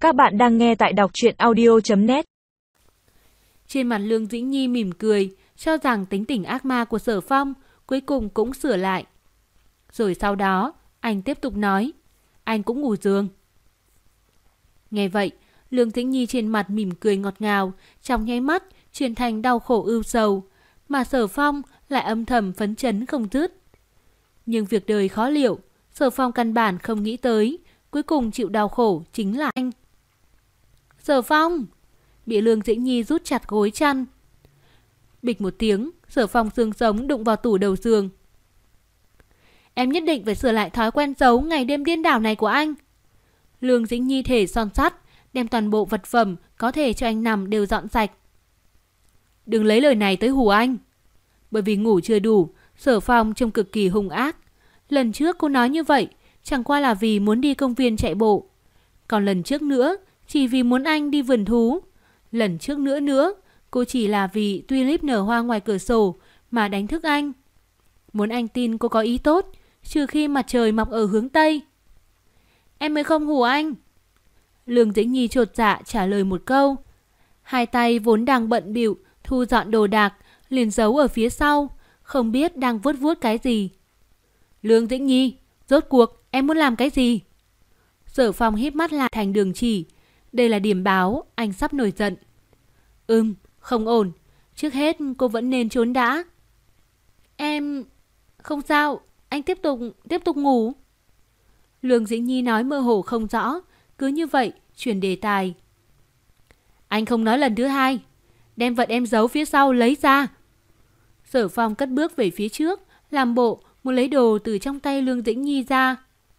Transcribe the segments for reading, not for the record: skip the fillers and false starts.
Các bạn đang nghe tại đọc truyện audio.net. Trên mặt Lương Dĩnh Nhi mỉm cười, cho rằng tính tình ác ma của Sở Phong cuối cùng cũng sửa lại. Rồi sau đó, anh tiếp tục nói, anh cũng ngủ giường. Nghe vậy, Lương Dĩnh Nhi trên mặt mỉm cười ngọt ngào, trong nháy mắt chuyển thành đau khổ ưu sầu, mà Sở Phong lại âm thầm phấn chấn không dứt. Nhưng việc đời khó liệu, Sở Phong căn bản không nghĩ tới, cuối cùng chịu đau khổ chính là anh. Sở Phong! Bị Lương Dĩnh Nhi rút chặt gối chăn. Bịch một tiếng, Sở Phong xương sống đụng vào tủ đầu giường. Em nhất định phải sửa lại thói quen giấu ngày đêm điên đảo này của anh. Lương Dĩnh Nhi thể son sắt, đem toàn bộ vật phẩm có thể cho anh nằm đều dọn sạch. Đừng lấy lời này tới hù anh. Bởi vì ngủ chưa đủ, Sở Phong trông cực kỳ hung ác. Lần trước cô nói như vậy, chẳng qua là vì muốn đi công viên chạy bộ. Còn lần trước nữa, chỉ vì muốn anh đi vườn thú. Lần trước nữa, cô chỉ là vì tulip nở hoa ngoài cửa sổ mà đánh thức anh. Muốn anh tin cô có ý tốt, trừ khi mặt trời mọc ở hướng Tây. Em mới không hù anh. Lương Dĩnh Nhi chột dạ trả lời một câu. Hai tay vốn đang bận bịu thu dọn đồ đạc, liền giấu ở phía sau, không biết đang vuốt vuốt cái gì. Lương Dĩnh Nhi, rốt cuộc em muốn làm cái gì? Sở Phong híp mắt lại thành đường chỉ. Đây là điểm báo anh sắp nổi giận. Không ổn. Trước hết cô vẫn nên trốn đã. Em... Không sao, anh tiếp tục ngủ. Lương Dĩnh Nhi nói mơ hồ không rõ, cứ như vậy chuyển đề tài. Anh không nói lần thứ hai. Đem vật em giấu phía sau lấy ra. Sở Phong cất bước về phía trước, làm bộ muốn lấy đồ từ trong tay Lương Dĩnh Nhi ra.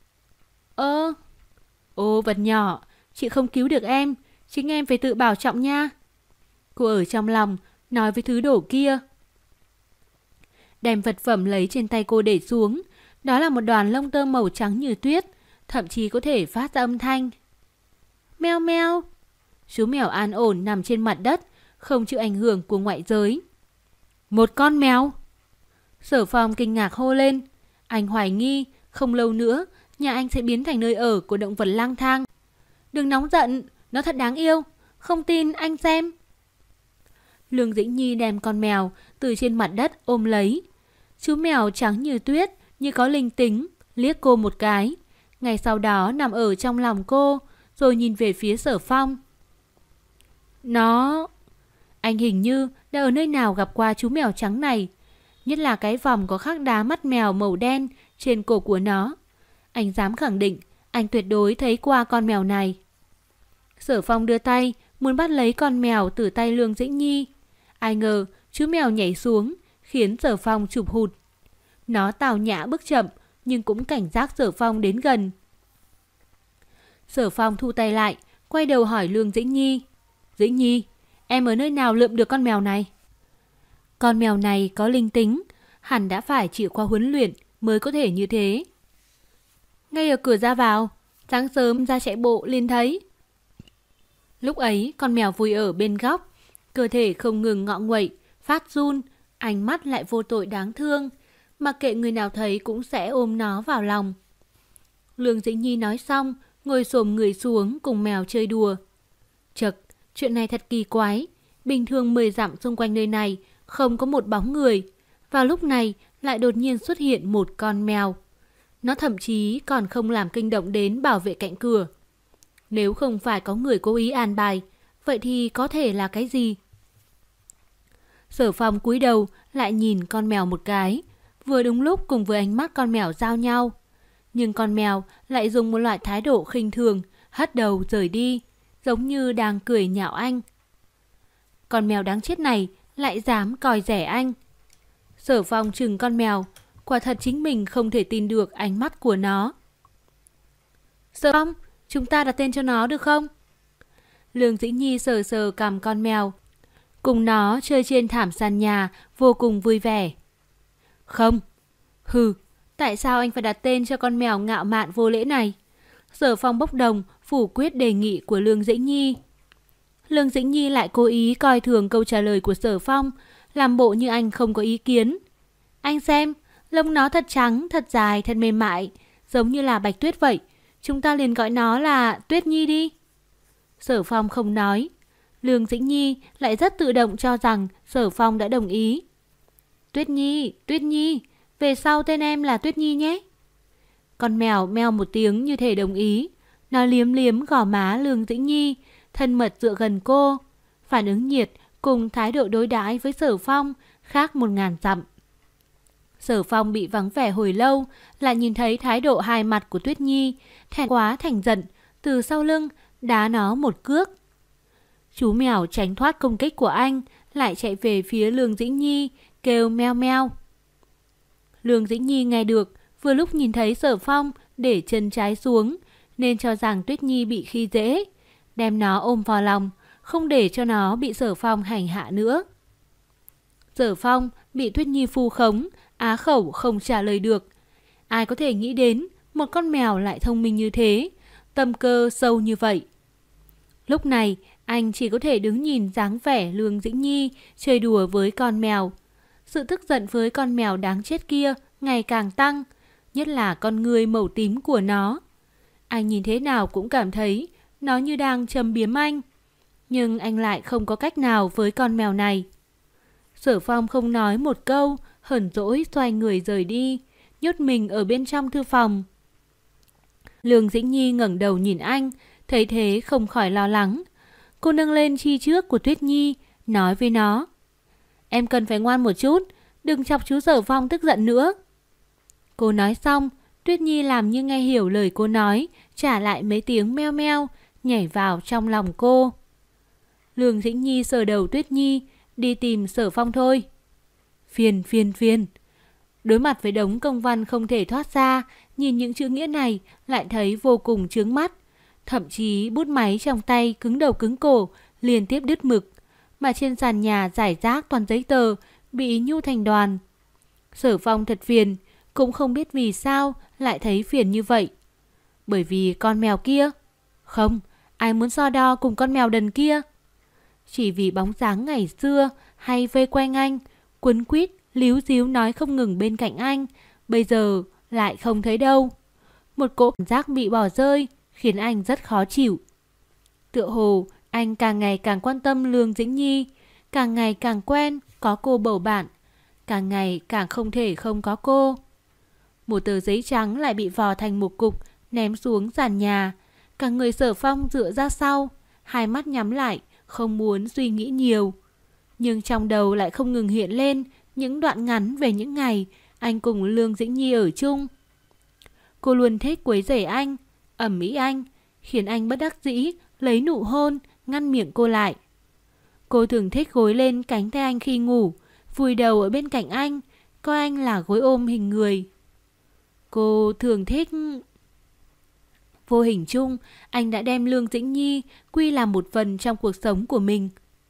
Ô vật nhỏ, chị không cứu được em, chính em phải tự bảo trọng nha. Cô ở trong lòng nói với thứ đồ kia. Đem vật phẩm lấy trên tay cô để xuống. Đó là một đoàn lông tơ màu trắng như tuyết, thậm chí có thể phát ra âm thanh. Meo meo. Chú mèo an ổn nằm trên mặt đất, không chịu ảnh hưởng của ngoại giới. Một con mèo. Sở Phong kinh ngạc hô lên. Anh hoài nghi không lâu nữa nhà anh sẽ biến thành nơi ở của động vật lang thang. Đừng nóng giận, nó thật đáng yêu. Không tin anh xem. Lương Dĩnh Nhi đem con mèo từ trên mặt đất ôm lấy. Chú mèo trắng như tuyết, như có linh tính, liếc cô một cái. Ngay sau đó nằm ở trong lòng cô, rồi nhìn về phía Sở Phong. Anh hình như đã ở nơi nào gặp qua chú mèo trắng này. Nhất là cái vòng có khắc đá mắt mèo màu đen trên cổ của nó. Anh dám khẳng định anh tuyệt đối thấy qua con mèo này. Sở Phong đưa tay muốn bắt lấy con mèo từ tay Lương Dĩnh Nhi. Ai ngờ chú mèo nhảy xuống, khiến Sở Phong chụp hụt. Nó tào nhã bước chậm, nhưng cũng cảnh giác Sở Phong đến gần. Sở Phong thu tay lại, quay đầu hỏi Lương Dĩnh Nhi. Dĩnh Nhi, em ở nơi nào lượm được con mèo này? Con mèo này có linh tính, hẳn đã phải chịu qua huấn luyện mới có thể như thế. Ngay ở cửa ra vào, sáng sớm ra chạy bộ liền thấy. Lúc ấy con mèo vui ở bên góc, cơ thể không ngừng ngọ nguậy, phát run, ánh mắt lại vô tội đáng thương, mặc kệ người nào thấy cũng sẽ ôm nó vào lòng. Lương Dĩnh Nhi nói xong, ngồi xổm người xuống cùng mèo chơi đùa. Chật, chuyện này thật kỳ quái, bình thường 10 dặm xung quanh nơi này không có một bóng người, vào lúc này lại đột nhiên xuất hiện một con mèo. Nó thậm chí còn không làm kinh động đến bảo vệ cạnh cửa. Nếu không phải có người cố ý an bài, vậy thì có thể là cái gì? Sở Phong cúi đầu lại nhìn con mèo một cái, vừa đúng lúc cùng với ánh mắt con mèo giao nhau. Nhưng con mèo lại dùng một loại thái độ khinh thường, hất đầu rời đi, giống như đang cười nhạo anh. Con mèo đáng chết này lại dám coi rẻ anh. Sở Phong chừng con mèo, quả thật chính mình không thể tin được ánh mắt của nó. Sở Phong, chúng ta đặt tên cho nó được không? Lương Dĩnh Nhi sờ sờ cằm con mèo, cùng nó chơi trên thảm sàn nhà vô cùng vui vẻ. Không. Tại sao anh phải đặt tên cho con mèo ngạo mạn vô lễ này? Sở Phong bốc đồng phủ quyết đề nghị của Lương Dĩnh Nhi. Lương Dĩnh Nhi lại cố ý coi thường câu trả lời của Sở Phong, làm bộ như anh không có ý kiến. Anh xem, lông nó thật trắng, thật dài, thật mềm mại, giống như là bạch tuyết vậy. Chúng ta liền gọi nó là Tuyết Nhi đi. Sở Phong không nói. Lương Dĩnh Nhi lại rất tự động cho rằng Sở Phong đã đồng ý. Tuyết Nhi, về sau tên em là Tuyết Nhi nhé. Con mèo meo một tiếng như thể đồng ý. Nó liếm liếm gò má Lương Dĩnh Nhi, thân mật dựa gần cô. Phản ứng nhiệt cùng thái độ đối đãi với Sở Phong khác 1000 dặm. Sở Phong bị vắng vẻ hồi lâu, lại nhìn thấy thái độ hai mặt của Tuyết Nhi, thẹn quá thành giận, từ sau lưng đá nó một cước. Chú mèo tránh thoát công kích của anh, lại chạy về phía Lương Dĩnh Nhi, kêu meo meo. Lương Dĩnh Nhi nghe được, vừa lúc nhìn thấy Sở Phong để chân trái xuống, nên cho rằng Tuyết Nhi bị khi dễ, đem nó ôm vào lòng, không để cho nó bị Sở Phong hành hạ nữa. Sở Phong bị Tuyết Nhi phu khống, á khẩu không trả lời được. Ai có thể nghĩ đến một con mèo lại thông minh như thế, tâm cơ sâu như vậy. Lúc này, anh chỉ có thể đứng nhìn dáng vẻ Lương Dĩnh Nhi chơi đùa với con mèo. Sự tức giận với con mèo đáng chết kia ngày càng tăng, nhất là con ngươi màu tím của nó. Anh nhìn thế nào cũng cảm thấy nó như đang châm biếm anh. Nhưng anh lại không có cách nào với con mèo này. Sở Phong không nói một câu, hờn dỗi xoay người rời đi, nhốt mình ở bên trong thư phòng. Lương Dĩnh Nhi ngẩng đầu nhìn anh, thấy thế không khỏi lo lắng. Cô nâng lên chi trước của Tuyết Nhi, nói với nó: Em cần phải ngoan một chút, đừng chọc chú Sở Phong tức giận nữa. Cô nói xong, Tuyết Nhi làm như nghe hiểu lời cô nói, trả lại mấy tiếng meo meo, nhảy vào trong lòng cô. Lương Dĩnh Nhi sờ đầu Tuyết Nhi, đi tìm Sở Phong thôi. Phiền. Đối mặt với đống công văn không thể thoát ra, nhìn những chữ nghĩa này lại thấy vô cùng chướng mắt. Thậm chí bút máy trong tay cứng đầu cứng cổ, liên tiếp đứt mực. Mà trên sàn nhà rải rác toàn giấy tờ, bị nhu thành đoàn. Sở Phong thật phiền, cũng không biết vì sao lại thấy phiền như vậy. Bởi vì con mèo kia? Không, ai muốn so đo cùng con mèo đần kia? Chỉ vì bóng dáng ngày xưa hay vây quanh anh, quấn quýt, líu díu nói không ngừng bên cạnh anh, bây giờ lại không thấy đâu. Một cỗ cảm giác bị bỏ rơi khiến anh rất khó chịu. Tựa hồ anh càng ngày càng quan tâm Lương Dĩnh Nhi, càng ngày càng quen có cô bầu bạn, càng ngày càng không thể không có cô. Một tờ giấy trắng lại bị vò thành một cục, ném xuống sàn nhà. Cả người Sở Phong dựa ra sau, hai mắt nhắm lại, không muốn suy nghĩ nhiều. Nhưng trong đầu lại không ngừng hiện lên những đoạn ngắn về những ngày anh cùng Lương Dĩnh Nhi ở chung. Cô luôn thích quấy rầy anh, ẩm ĩ anh, khiến anh bất đắc dĩ lấy nụ hôn ngăn miệng cô lại. Cô thường thích gối lên cánh tay anh khi ngủ, vùi đầu ở bên cạnh anh, coi anh là gối ôm hình người. Cô thường thích... Vô hình chung, anh đã đem Lương Dĩnh Nhi quy làm một phần trong cuộc sống của mình.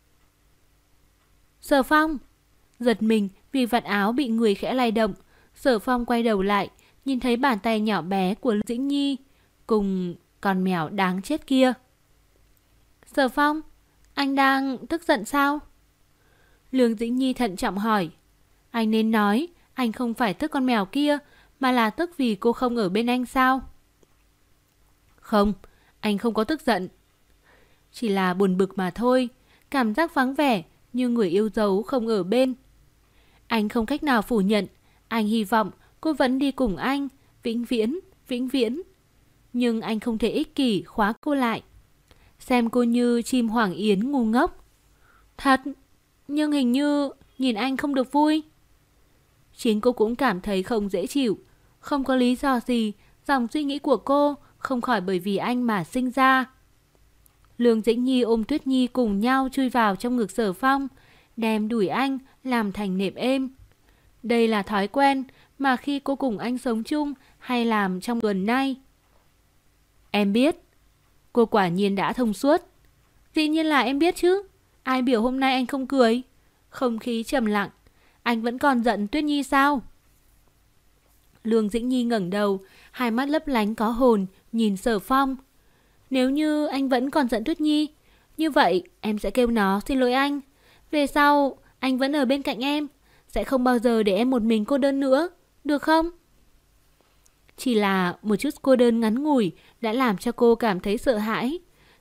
Sở Phong! Giật mình vì vạt áo bị người khẽ lay động. Sở Phong quay đầu lại, nhìn thấy bàn tay nhỏ bé của Lương Dĩnh Nhi cùng con mèo đáng chết kia. Sở Phong, anh đang tức giận sao? Lương Dĩnh Nhi thận trọng hỏi. Anh nên nói anh không phải tức con mèo kia, mà là tức vì cô không ở bên anh sao? Không, anh không có tức giận. Chỉ là buồn bực mà thôi, cảm giác vắng vẻ như người yêu dấu không ở bên. Anh không cách nào phủ nhận, anh hy vọng cô vẫn đi cùng anh, vĩnh viễn. Nhưng anh không thể ích kỷ khóa cô lại, xem cô như chim hoàng yến ngu ngốc. Thật, nhưng hình như nhìn anh không được vui. Chính cô cũng cảm thấy không dễ chịu. Không có lý do gì, dòng suy nghĩ của cô không khỏi bởi vì anh mà sinh ra. Lương Dĩnh Nhi ôm Tuyết Nhi cùng nhau chui vào trong ngực Sở Phong, đem đuổi anh làm thành nệm êm. Đây là thói quen mà khi cô cùng anh sống chung hay làm trong tuần nay. Em biết. Cô quả nhiên đã thông suốt. Dĩ nhiên là em biết chứ. Ai biểu hôm nay anh không cười? Không khí trầm lặng. Anh vẫn còn giận Tuyết Nhi sao? Lương Dĩnh Nhi ngẩng đầu, hai mắt lấp lánh có hồn, nhìn Sở Phong. Nếu như anh vẫn còn giận Tuyết Nhi, như vậy em sẽ kêu nó xin lỗi anh. Về sau, anh vẫn ở bên cạnh em, sẽ không bao giờ để em một mình cô đơn nữa, được không? Chỉ là một chút cô đơn ngắn ngủi đã làm cho cô cảm thấy sợ hãi.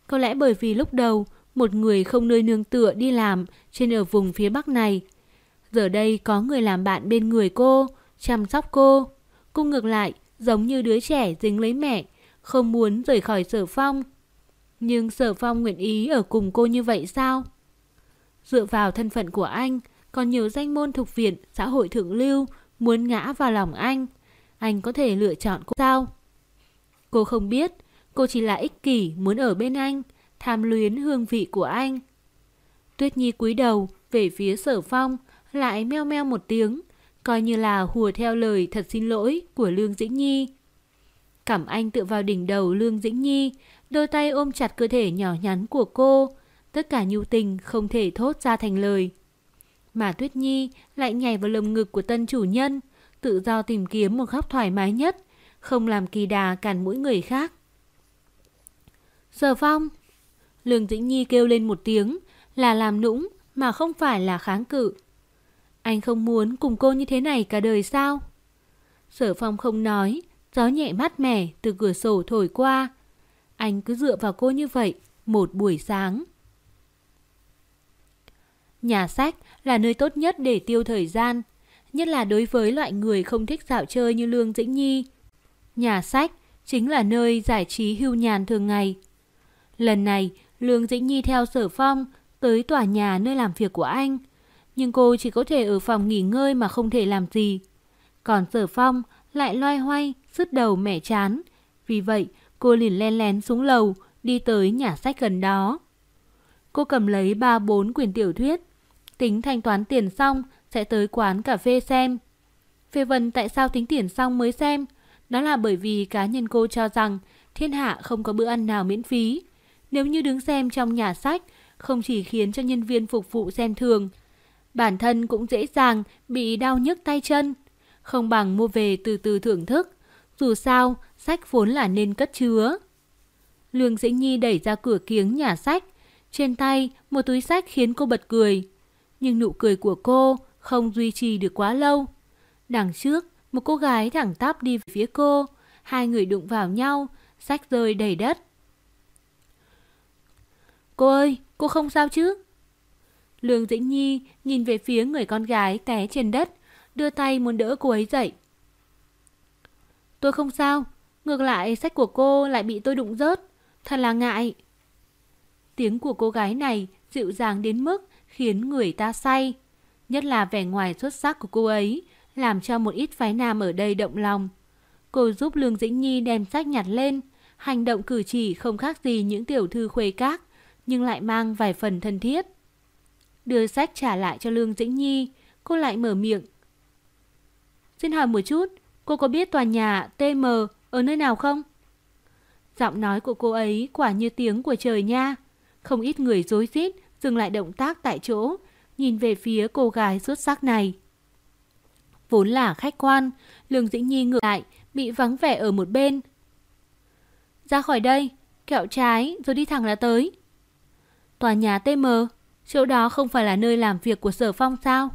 Có lẽ bởi vì lúc đầu một người không nơi nương tựa đi làm trên ở vùng phía Bắc này. Giờ đây có người làm bạn bên người cô, chăm sóc cô. Cô ngược lại giống như đứa trẻ dính lấy mẹ, không muốn rời khỏi Sở Phong. Nhưng Sở Phong nguyện ý ở cùng cô như vậy sao? Dựa vào thân phận của anh, còn nhiều danh môn thuộc viện xã hội thượng lưu muốn ngã vào lòng anh có thể lựa chọn cô sao? Cô không biết, cô chỉ là ích kỷ muốn ở bên anh, tham luyến hương vị của anh. Tuyết Nhi cúi đầu về phía Sở Phong, lại meo meo một tiếng, coi như là hùa theo lời thật xin lỗi của Lương Dĩnh Nhi. Cẩm Anh tựa vào đỉnh đầu Lương Dĩnh Nhi, đôi tay ôm chặt cơ thể nhỏ nhắn của cô, tất cả nhu tình không thể thốt ra thành lời. Mà Tuyết Nhi lại nhảy vào lồng ngực của tân chủ nhân, tự do tìm kiếm một góc thoải mái nhất, không làm kỳ đà cản mũi người khác. Sở Phong! Lương Dĩnh Nhi kêu lên một tiếng, là làm nũng mà không phải là kháng cự. Anh không muốn cùng cô như thế này cả đời sao? Sở Phong không nói, gió nhẹ mát mẻ từ cửa sổ thổi qua. Anh cứ dựa vào cô như vậy một buổi sáng. Nhà sách là nơi tốt nhất để tiêu thời gian, nhất là đối với loại người không thích dạo chơi như Lương Dĩnh Nhi. Nhà sách chính là nơi giải trí hưu nhàn thường ngày. Lần này, Lương Dĩnh Nhi theo Sở Phong tới tòa nhà nơi làm việc của anh, nhưng cô chỉ có thể ở phòng nghỉ ngơi mà không thể làm gì. Còn Sở Phong lại loay hoay, sứt đầu mẻ chán. Vì vậy, cô liền len lén xuống lầu, đi tới nhà sách gần đó. Cô cầm lấy 3-4 quyển tiểu thuyết, tính thanh toán tiền xong sẽ tới quán cà phê xem. Về phần tại sao tính tiền xong mới xem, đó là bởi vì cá nhân cô cho rằng thiên hạ không có bữa ăn nào miễn phí. Nếu như đứng xem trong nhà sách, không chỉ khiến cho nhân viên phục vụ xem thường, bản thân cũng dễ dàng bị đau nhức tay chân. Không bằng mua về từ từ thưởng thức, dù sao sách vốn là nên cất chứa. Lương Dĩnh Nhi đẩy ra cửa kiếng nhà sách, trên tay một túi sách khiến cô bật cười. Nhưng nụ cười của cô không duy trì được quá lâu. Đằng trước, một cô gái thẳng tắp đi về phía cô, hai người đụng vào nhau, sách rơi đầy đất. Cô ơi, cô không sao chứ? Lương Dĩnh Nhi nhìn về phía người con gái té trên đất, đưa tay muốn đỡ cô ấy dậy. Tôi không sao, ngược lại sách của cô lại bị tôi đụng rớt, thật là ngại. Tiếng của cô gái này dịu dàng đến mức khiến người ta say. Nhất là vẻ ngoài xuất sắc của cô ấy, làm cho một ít phái nam ở đây động lòng. Cô giúp Lương Dĩnh Nhi đem sách nhặt lên, hành động cử chỉ không khác gì những tiểu thư khuê các, nhưng lại mang vài phần thân thiết. Đưa sách trả lại cho Lương Dĩnh Nhi, cô lại mở miệng. Xin hỏi một chút, cô có biết tòa nhà TM ở nơi nào không? Giọng nói của cô ấy quả như tiếng của trời nha. Không ít người rối rít dừng lại động tác tại chỗ, nhìn về phía cô gái xuất sắc này. Vốn là khách quan, Lương Dĩnh Nhi ngược lại bị vắng vẻ ở một bên. Ra khỏi đây, kẹo trái rồi đi thẳng là tới. Tòa nhà TM, chỗ đó không phải là nơi làm việc của Sở Phong sao?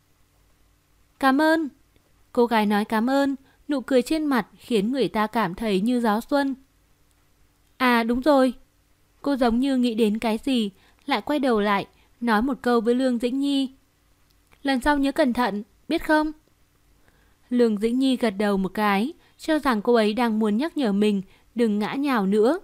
Cảm ơn. Cô gái nói cảm ơn, nụ cười trên mặt khiến người ta cảm thấy như gió xuân. À đúng rồi. Cô giống như nghĩ đến cái gì, lại quay đầu lại, nói một câu với Lương Dĩnh Nhi. Lần sau nhớ cẩn thận, biết không? Lương Dĩnh Nhi gật đầu một cái, cho rằng cô ấy đang muốn nhắc nhở mình đừng ngã nhào nữa.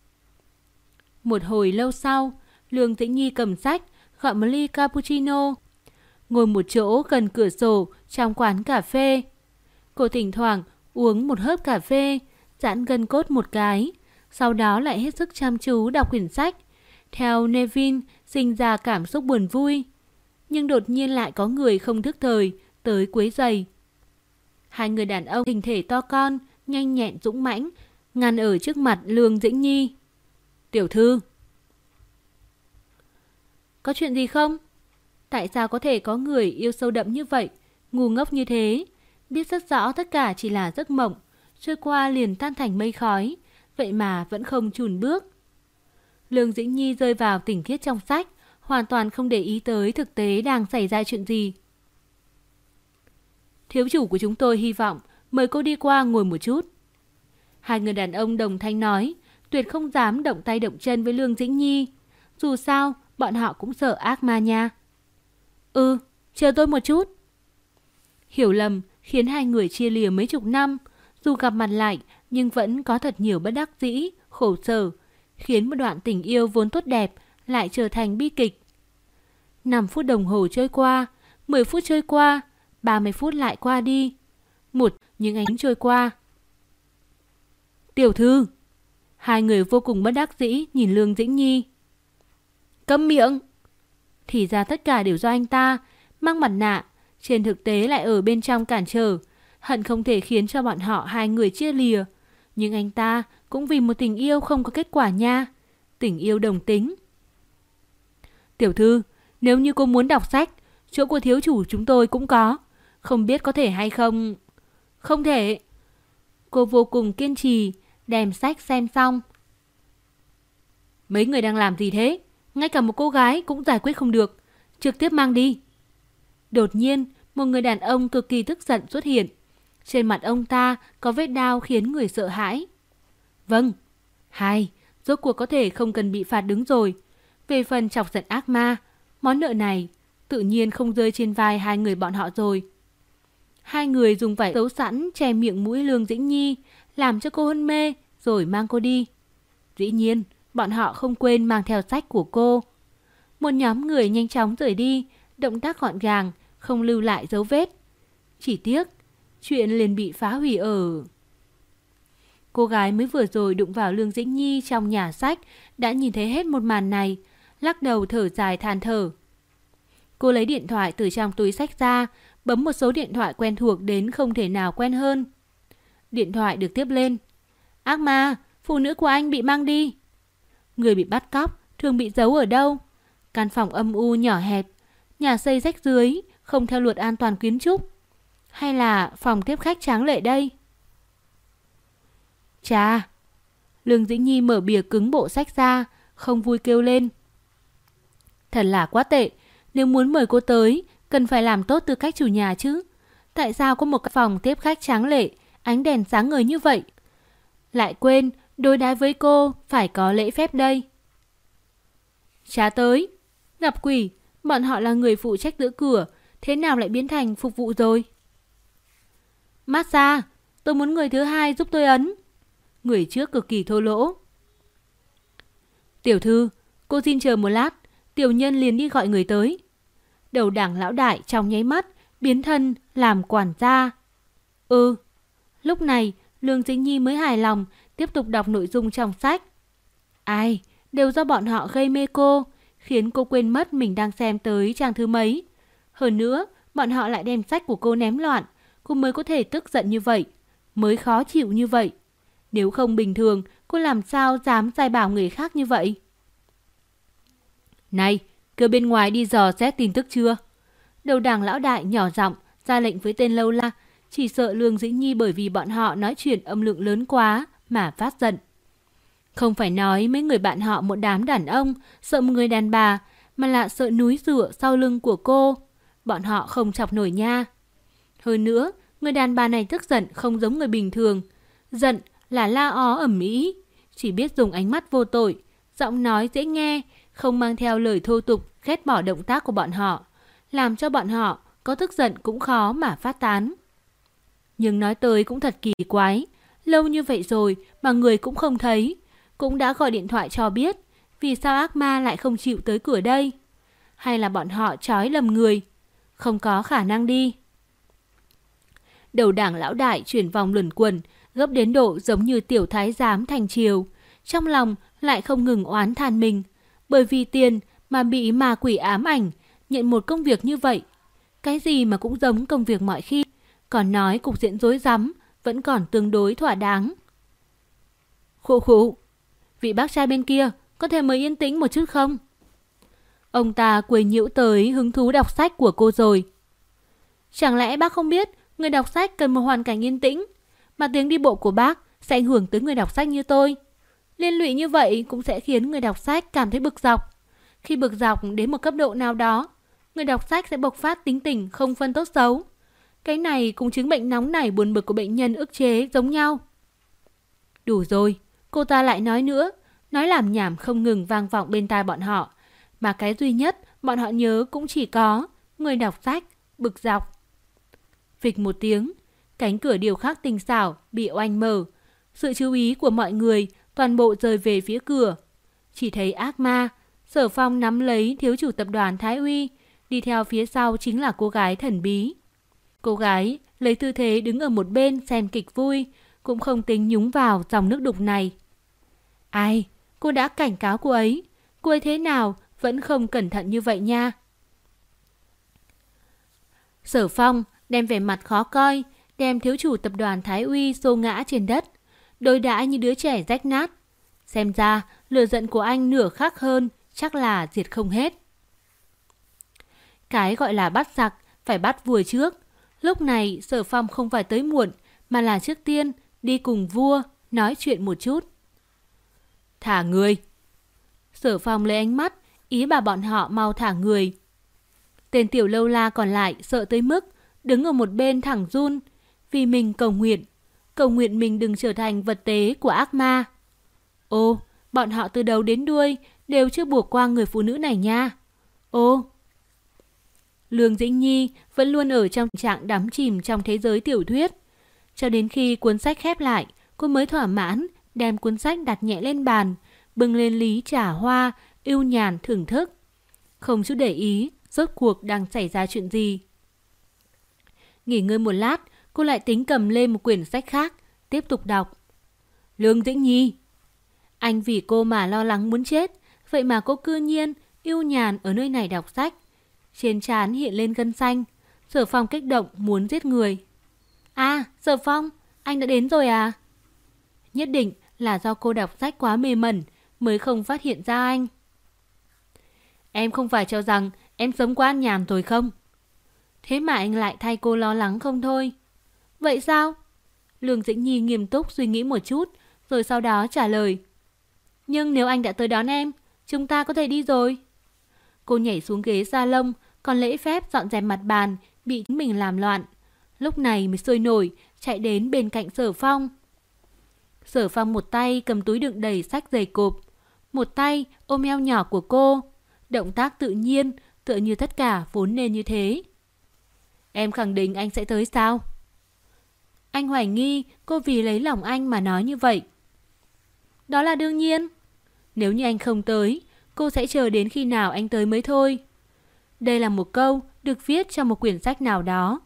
Một hồi lâu sau, Lương Dĩnh Nhi cầm sách, gọi một ly cappuccino, ngồi một chỗ gần cửa sổ trong quán cà phê. Cô thỉnh thoảng uống một hớp cà phê, giãn gân cốt một cái, sau đó lại hết sức chăm chú đọc quyển sách. Theo Nevin sinh ra cảm xúc buồn vui, nhưng đột nhiên lại có người không thức thời tới quấy rầy. Hai người đàn ông hình thể to con, nhanh nhẹn dũng mãnh, ngăn ở trước mặt Lương Dĩnh Nhi. Tiểu thư, có chuyện gì không? Tại sao có thể có người yêu sâu đậm như vậy, ngu ngốc như thế, biết rất rõ tất cả chỉ là giấc mộng, trôi qua liền tan thành mây khói, vậy mà vẫn không chùn bước. Lương Dĩnh Nhi rơi vào tình tiết trong sách, hoàn toàn không để ý tới thực tế đang xảy ra chuyện gì. Thiếu chủ của chúng tôi hy vọng mời cô đi qua ngồi một chút. Hai người đàn ông đồng thanh nói, tuyệt không dám động tay động chân với Lương Dĩnh Nhi. Dù sao, bọn họ cũng sợ ác ma nha. Chờ tôi một chút. Hiểu lầm khiến hai người chia lìa mấy chục năm, dù gặp mặt lại nhưng vẫn có thật nhiều bất đắc dĩ, khổ sở, khiến một đoạn tình yêu vốn tốt đẹp lại trở thành bi kịch. 5 phút đồng hồ trôi qua, 10 phút trôi qua, 30 phút lại qua đi. Những ánh trôi qua. Tiểu thư! Hai người vô cùng bất đắc dĩ nhìn Lương Dĩnh Nhi. Câm miệng! Thì ra tất cả đều do anh ta, mang mặt nạ, trên thực tế lại ở bên trong cản trở, hận không thể khiến cho bọn họ hai người chia lìa. Nhưng anh ta cũng vì một tình yêu không có kết quả nha. Tình yêu đồng tính. Tiểu thư, nếu như cô muốn đọc sách, chỗ của thiếu chủ chúng tôi cũng có. Không biết có thể hay không? Không thể. Cô vô cùng kiên trì, đem sách xem xong. Mấy người đang làm gì thế? Ngay cả một cô gái cũng giải quyết không được. Trực tiếp mang đi. Đột nhiên, một người đàn ông cực kỳ tức giận xuất hiện. Trên mặt ông ta có vết đao khiến người sợ hãi. Vâng. Rốt cuộc có thể không cần bị phạt đứng rồi. Về phần chọc giận ác ma, món nợ này tự nhiên không rơi trên vai hai người bọn họ rồi. Hai người dùng vải giấu sẵn che miệng mũi Lương Dĩnh Nhi, làm cho cô hôn mê rồi mang cô đi. Dĩ nhiên, bọn họ không quên mang theo sách của cô. Một nhóm người nhanh chóng rời đi, động tác gọn gàng, không lưu lại dấu vết. Chỉ tiếc, chuyện liền bị phá hủy ở... Cô gái mới vừa rồi đụng vào Lương Dĩnh Nhi trong nhà sách đã nhìn thấy hết một màn này, lắc đầu thở dài than thở. Cô lấy điện thoại từ trong túi sách ra, bấm một số điện thoại quen thuộc đến không thể nào quen hơn. Điện thoại được tiếp lên. Ác ma, phụ nữ của anh bị mang đi. Người bị bắt cóc thường bị giấu ở đâu? Căn phòng âm u nhỏ hẹp, nhà xây rách rưới, không theo luật an toàn kiến trúc. Hay là phòng tiếp khách tráng lệ đây? Chà! Lương Dĩnh Nhi mở bìa cứng bộ sách ra, không vui kêu lên. Thật là quá tệ, nếu muốn mời cô tới, cần phải làm tốt tư cách chủ nhà chứ. Tại sao có một cái phòng tiếp khách tráng lệ, ánh đèn sáng ngời như vậy? Lại quên, đối đãi với cô phải có lễ phép đây. Chá tới! Gặp quỷ, bọn họ là người phụ trách giữ cửa, thế nào lại biến thành phục vụ rồi? Massage, tôi muốn người thứ hai giúp tôi ấn. Người trước cực kỳ thô lỗ. Tiểu thư, cô xin chờ một lát, tiểu nhân liền đi gọi người tới. Đầu đảng lão đại trong nháy mắt biến thân làm quản gia. Lúc này Lương Dĩnh Nhi mới hài lòng tiếp tục đọc nội dung trong sách. Đều do bọn họ gây mê cô, khiến cô quên mất mình đang xem tới trang thứ mấy. Hơn nữa, bọn họ lại đem sách của cô ném loạn, cô mới có thể tức giận như vậy, mới khó chịu như vậy. Nếu không bình thường, cô làm sao dám sai bảo người khác như vậy? Này, kêu bên ngoài đi dò xét tin tức chưa? Đầu đảng lão đại nhỏ giọng ra lệnh với tên lâu la, chỉ sợ Lương Dĩnh Nhi bởi vì bọn họ nói chuyện âm lượng lớn quá mà phát giận. Không phải nói mấy người bạn họ một đám đàn ông sợ một người đàn bà, mà là sợ núi dựa sau lưng của cô. Bọn họ không chọc nổi nha. Hơn nữa, người đàn bà này tức giận không giống người bình thường. Giận là la ó ầm ĩ, chỉ biết dùng ánh mắt vô tội, giọng nói dễ nghe, không mang theo lời thô tục ghét bỏ động tác của bọn họ, làm cho bọn họ có tức giận cũng khó mà phát tán. Nhưng nói tới cũng thật kỳ quái, lâu như vậy rồi mà người cũng không thấy, cũng đã gọi điện thoại cho biết, vì sao ác ma lại không chịu tới cửa đây? Hay là bọn họ trói lầm người? Không có khả năng đi. Đầu đảng lão đại chuyển vòng luẩn quẩn, gấp đến độ giống như tiểu thái giám thành triều, trong lòng lại không ngừng oán than mình, bởi vì tiền mà bị ma quỷ ám ảnh, nhận một công việc như vậy. Cái gì mà cũng giống công việc mọi khi, còn nói cục diện rối rắm, vẫn còn tương đối thỏa đáng. Khụ, vị bác trai bên kia, có thể mời yên tĩnh một chút không? Ông ta quấy nhiễu tới hứng thú đọc sách của cô rồi. Chẳng lẽ bác không biết người đọc sách cần một hoàn cảnh yên tĩnh, mà tiếng đi bộ của bác sẽ ảnh hưởng tới người đọc sách như tôi. Liên lụy như vậy cũng sẽ khiến người đọc sách cảm thấy bực dọc. Khi bực dọc đến một cấp độ nào đó, người đọc sách sẽ bộc phát tính tình không phân tốt xấu. Cái này cùng chứng bệnh nóng nảy buồn bực của bệnh nhân ức chế giống nhau. Đủ rồi, Cô ta lại nói nữa, nói làm nhảm không ngừng vang vọng bên tai bọn họ. Mà cái duy nhất bọn họ nhớ cũng chỉ có người đọc sách, bực dọc. Phịch một tiếng, cánh cửa điêu khắc tinh xảo bị oanh mở. Sự chú ý của mọi người toàn bộ rơi về phía cửa. Chỉ thấy ác ma, Sở Phong nắm lấy thiếu chủ tập đoàn Thái Uy, đi theo phía sau chính là cô gái thần bí. Cô gái lấy tư thế đứng ở một bên xem kịch vui, cũng không tính nhúng vào dòng nước đục này. Ai, cô đã cảnh cáo cô ấy thế nào vẫn không cẩn thận như vậy nha. Sở Phong đem vẻ mặt khó coi, đem thiếu chủ tập đoàn Thái Uy xô ngã trên đất, đối đãi như đứa trẻ rách nát. Xem ra lửa giận của anh nửa khắc hơn chắc là diệt không hết. Cái gọi là bắt giặc phải bắt vua trước. Lúc này Sở Phong không phải tới muộn, mà là trước tiên đi cùng vua nói chuyện một chút. Thả người. Sở Phong lấy ánh mắt ý bảo bọn họ mau thả người. Tên tiểu lâu la còn lại sợ tới mức đứng ở một bên thẳng run, vì mình cầu nguyện mình đừng trở thành vật tế của ác ma. Ô, bọn họ từ đầu đến đuôi đều chưa buộc qua người phụ nữ này nha. Ô. Lương Dĩnh Nhi vẫn luôn ở trong trạng đắm chìm trong thế giới tiểu thuyết. Cho đến khi cuốn sách khép lại, cô mới thỏa mãn đem cuốn sách đặt nhẹ lên bàn, bưng lên ly trà hoa, ưu nhàn thưởng thức. Không chút để ý rốt cuộc đang xảy ra chuyện gì. Nghỉ ngơi một lát, cô lại tính cầm lên một quyển sách khác, tiếp tục đọc. Lương Dĩnh Nhi. Anh vì cô mà lo lắng muốn chết, vậy mà cô cư nhiên ưu nhàn ở nơi này đọc sách. Trên trán hiện lên gân xanh. Sở Phong kích động muốn giết người. À, Sở Phong, anh đã đến rồi à? Nhất định là do cô đọc sách quá mê mẩn mới không phát hiện ra anh. Em không phải cho rằng em sống quá nhàn rồi không? Thế mà anh lại thay cô lo lắng không thôi. Vậy sao? Lương Dĩnh Nhi nghiêm túc suy nghĩ một chút, rồi sau đó trả lời. Nhưng nếu anh đã tới đón em, chúng ta có thể đi rồi. Cô nhảy xuống ghế salon, còn lễ phép dọn dẹp mặt bàn, bị chính mình làm loạn. Lúc này mới sôi nổi, chạy đến bên cạnh Sở Phong. Sở Phong một tay cầm túi đựng đầy sách dày cộp, một tay ôm eo nhỏ của cô. Động tác tự nhiên, tựa như tất cả vốn nên như thế. Em khẳng định anh sẽ tới sao? Anh hoài nghi cô vì lấy lòng anh mà nói như vậy. Đó là đương nhiên. Nếu như anh không tới, cô sẽ chờ đến khi nào anh tới mới thôi. Đây là một câu được viết trong một quyển sách nào đó.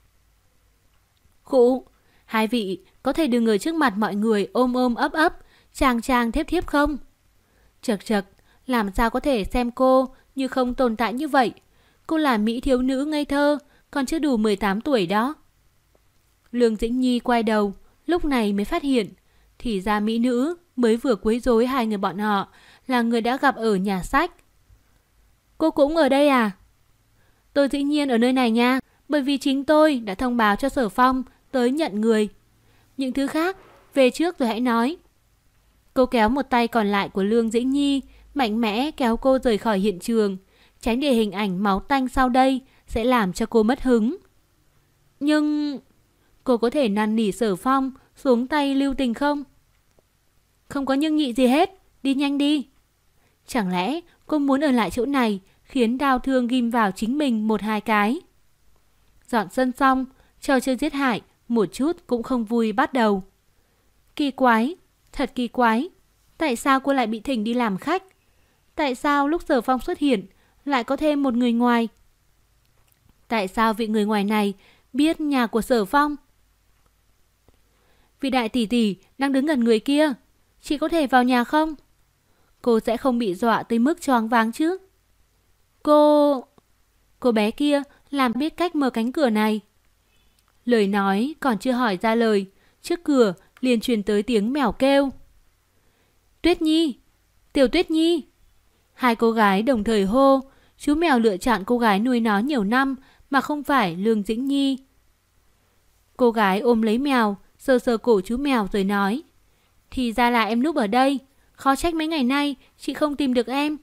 Khụ, hai vị có thể đừng ở trước mặt mọi người ôm ấp, chàng thiếp thiếp không? Chật, làm sao có thể xem cô như không tồn tại như vậy? Cô là mỹ thiếu nữ ngây thơ, còn chưa đủ 18 tuổi đó. Lương Dĩnh Nhi quay đầu, lúc này mới phát hiện, thì ra mỹ nữ mới vừa quấy rối hai người bọn họ là người đã gặp ở nhà sách. Cô cũng ở đây à? Tôi dĩ nhiên ở nơi này nha, bởi vì chính tôi đã thông báo cho Sở Phong tới nhận người. Những thứ khác, về trước rồi hãy nói. Cô kéo một tay còn lại của Lương Dĩnh Nhi, mạnh mẽ kéo cô rời khỏi hiện trường, tránh để hình ảnh máu tanh sau đây sẽ làm cho cô mất hứng. Nhưng cô có thể năn nỉ Sở Phong xuống tay lưu tình không? Không có nhưng nhị gì hết, đi nhanh đi. Chẳng lẽ cô muốn ở lại chỗ này khiến đau thương ghim vào chính mình một hai cái? Dọn sân xong, trò chơi giết hại một chút cũng không vui bắt đầu. Kỳ quái, thật kỳ quái. Tại sao cô lại bị thỉnh đi làm khách? Tại sao lúc Sở Phong xuất hiện lại có thêm một người ngoài? Tại sao vị người ngoài này biết nhà của Sở Phong? Vị đại tỷ tỷ đang đứng gần người kia, chị có thể vào nhà không? Cô sẽ không bị dọa tới mức choáng váng chứ? Cô bé kia làm biết cách mở cánh cửa này. Lời nói còn chưa hỏi ra lời, trước cửa liền truyền tới tiếng mèo kêu. Tuyết Nhi, Tiểu Tuyết Nhi. Hai cô gái đồng thời hô. Chú mèo lựa chọn cô gái nuôi nó nhiều năm mà không phải Lương Dĩnh Nhi. Cô gái ôm lấy mèo, sờ sờ cổ chú mèo rồi nói. Thì ra là em núp ở đây, khó trách mấy ngày nay chị không tìm được em.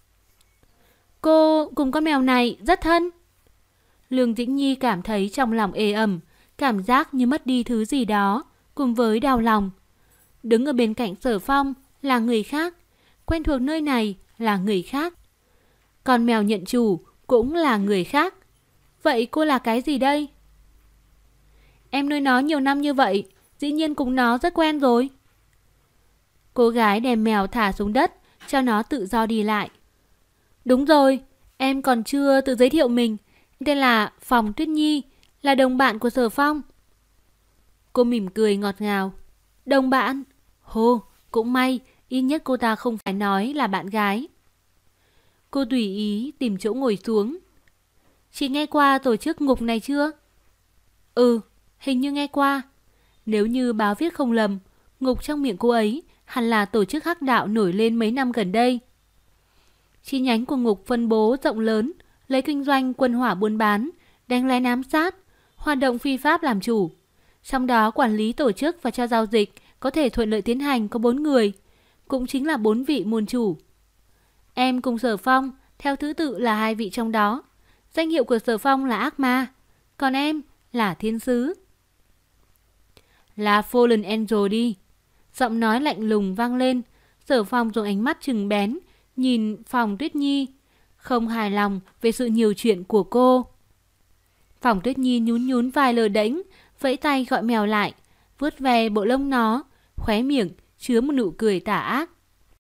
Cô cùng con mèo này rất thân. Lương Dĩnh Nhi cảm thấy trong lòng ê ẩm, cảm giác như mất đi thứ gì đó, cùng với đau lòng. Đứng ở bên cạnh Sở Phong là người khác, quen thuộc nơi này là người khác. Con mèo nhận chủ cũng là người khác. Vậy cô là cái gì đây? Em nuôi nó nhiều năm như vậy, dĩ nhiên cùng nó rất quen rồi. Cô gái đem mèo thả xuống đất, cho nó tự do đi lại. Đúng rồi, em còn chưa tự giới thiệu mình. Tên là Phòng Tuyết Nhi, là đồng bạn của Sở Phong. Cô mỉm cười ngọt ngào. Đồng bạn? Hô, cũng may, ít nhất cô ta không phải nói là bạn gái. Cô tùy ý tìm chỗ ngồi xuống. Chị nghe qua tổ chức ngục này chưa? Ừ, hình như nghe qua. Nếu như báo viết không lầm, ngục trong miệng cô ấy hẳn là tổ chức hắc đạo nổi lên mấy năm gần đây. Chi nhánh của ngục phân bố rộng lớn, lấy kinh doanh quân hỏa buôn bán, đánh lén ám sát, hoạt động phi pháp làm chủ. Trong đó quản lý tổ chức và cho giao dịch có thể thuận lợi tiến hành có 4 người, cũng chính là 4 vị môn chủ. Em cùng Sở Phong theo thứ tự là 2 vị trong đó. Danh hiệu của Sở Phong là ác ma, còn em là thiên sứ. Là Fallen Angel đi. Giọng nói lạnh lùng vang lên. Sở Phong dùng ánh mắt trừng bén nhìn Phòng Tuyết Nhi, không hài lòng về sự nhiều chuyện của cô. Phòng Tuyết Nhi nhún nhún vai lờ đễnh, vẫy tay gọi mèo lại, vuốt ve bộ lông nó, khóe miệng chứa một nụ cười tà ác.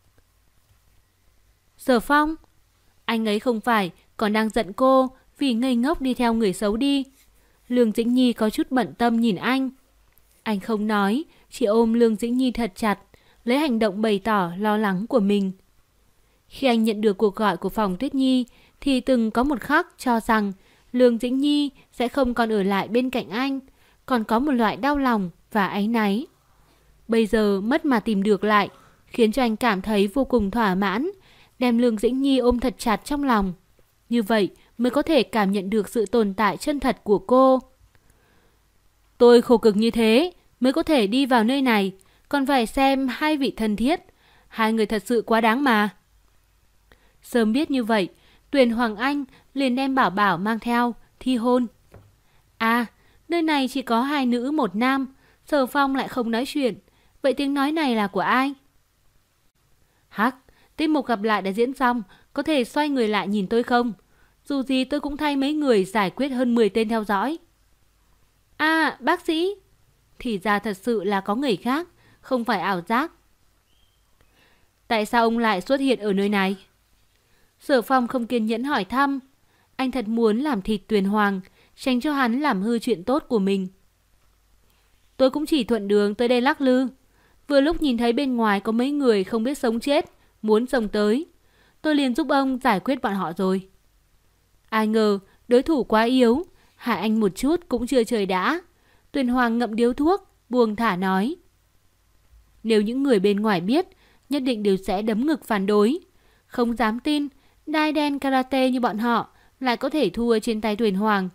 Sở Phong, anh ấy không phải còn đang giận cô vì ngây ngốc đi theo người xấu đi. Lương Dĩnh Nhi có chút bận tâm nhìn anh. Anh không nói, chỉ ôm Lương Dĩnh Nhi thật chặt, lấy hành động bày tỏ lo lắng của mình. Khi anh nhận được cuộc gọi của Phòng Tuyết Nhi thì từng có một khắc cho rằng Lương Dĩnh Nhi sẽ không còn ở lại bên cạnh anh, còn có một loại đau lòng và áy náy. Bây giờ mất mà tìm được lại, khiến cho anh cảm thấy vô cùng thỏa mãn, đem Lương Dĩnh Nhi ôm thật chặt trong lòng. Như vậy mới có thể cảm nhận được sự tồn tại chân thật của cô. Tôi khổ cực như thế mới có thể đi vào nơi này, còn phải xem 2 vị thân thiết. 2 người thật sự quá đáng mà. Sớm biết như vậy, Tuyền Hoàng Anh liền đem Bảo Bảo mang theo, thi hôn. À, nơi này chỉ có 2 nữ 1 nam, Sở Phong lại không nói chuyện. Vậy tiếng nói này là của ai? Hắc, tiết mục gặp lại đã diễn xong, có thể xoay người lại nhìn tôi không? Dù gì tôi cũng thay mấy người giải quyết hơn 10 tên theo dõi. À, bác sĩ. Thì ra thật sự là có người khác, không phải ảo giác. Tại sao ông lại xuất hiện ở nơi này? Sở Phong không kiên nhẫn hỏi thăm. Anh thật muốn làm thịt Tuyền Hoàng, tránh cho hắn làm hư chuyện tốt của mình. Tôi cũng chỉ thuận đường tới đây lắc lư. Vừa lúc nhìn thấy bên ngoài có mấy người không biết sống chết, muốn xông tới. Tôi liền giúp ông giải quyết bọn họ rồi. Ai ngờ đối thủ quá yếu, hại anh một chút cũng chưa trời đã. Tuyền Hoàng ngậm điếu thuốc, buông thả nói. Nếu những người bên ngoài biết, nhất định đều sẽ đấm ngực phản đối. Không dám tin, đai đen karate như bọn họ lại có thể thua trên tay Tuyền Hoàng.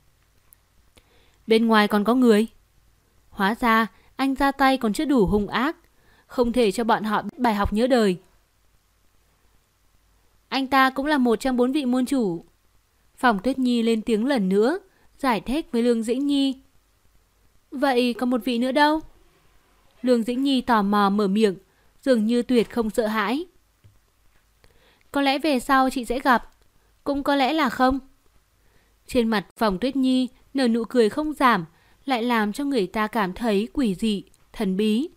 Bên ngoài còn có người. Hóa ra anh ra tay còn chưa đủ hung ác, không thể cho bọn họ bài học nhớ đời. Anh ta cũng là một trong 4 vị môn chủ. Phòng Tuyết Nhi lên tiếng lần nữa, giải thích với Lương Dĩnh Nhi. Vậy còn một vị nữa đâu? Lương Dĩnh Nhi tò mò mở miệng, dường như tuyệt không sợ hãi. Có lẽ về sau chị sẽ gặp, cũng có lẽ là không. Trên mặt Phòng Tuyết Nhi nở nụ cười không giảm, lại làm cho người ta cảm thấy quỷ dị, thần bí.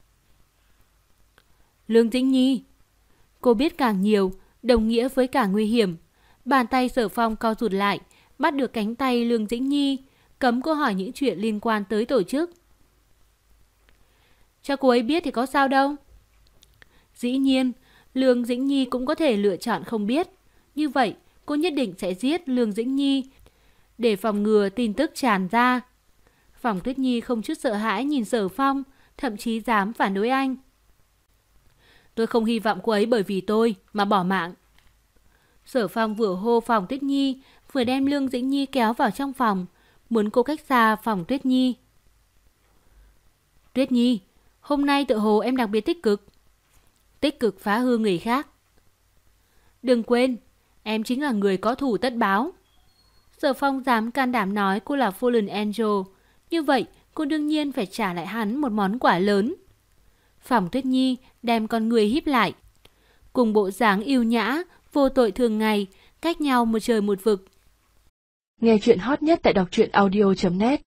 Lương Dĩnh Nhi. Cô biết càng nhiều, đồng nghĩa với càng nguy hiểm. Bàn tay Sở Phong co rụt lại, bắt được cánh tay Lương Dĩnh Nhi, cấm cô hỏi những chuyện liên quan tới tổ chức. Cho cô ấy biết thì có sao đâu. Dĩ nhiên, Lương Dĩnh Nhi cũng có thể lựa chọn không biết. Như vậy, cô nhất định sẽ giết Lương Dĩnh Nhi để phòng ngừa tin tức tràn ra. Phòng Tuyết Nhi không chút sợ hãi nhìn Sở Phong, thậm chí dám phản đối anh. Tôi không hy vọng cô ấy bởi vì tôi mà bỏ mạng. Sở Phong vừa hô Phòng Tuyết Nhi, vừa đem Lương Dĩnh Nhi kéo vào trong phòng, muốn cô cách xa Phòng Tuyết Nhi. Tuyết Nhi, hôm nay tự hồ em đặc biệt tích cực. Tích cực phá hư người khác. Đừng quên, em chính là người có thù tất báo. Sở Phong dám can đảm nói cô là Fallen Angel. Như vậy, cô đương nhiên phải trả lại hắn một món quà lớn. Phỏng Tuyết Nhi đem con người híp lại. Cùng bộ dáng yêu nhã, vô tội thường ngày, cách nhau một trời một vực. Nghe chuyện hot nhất tại đọc truyện audio.net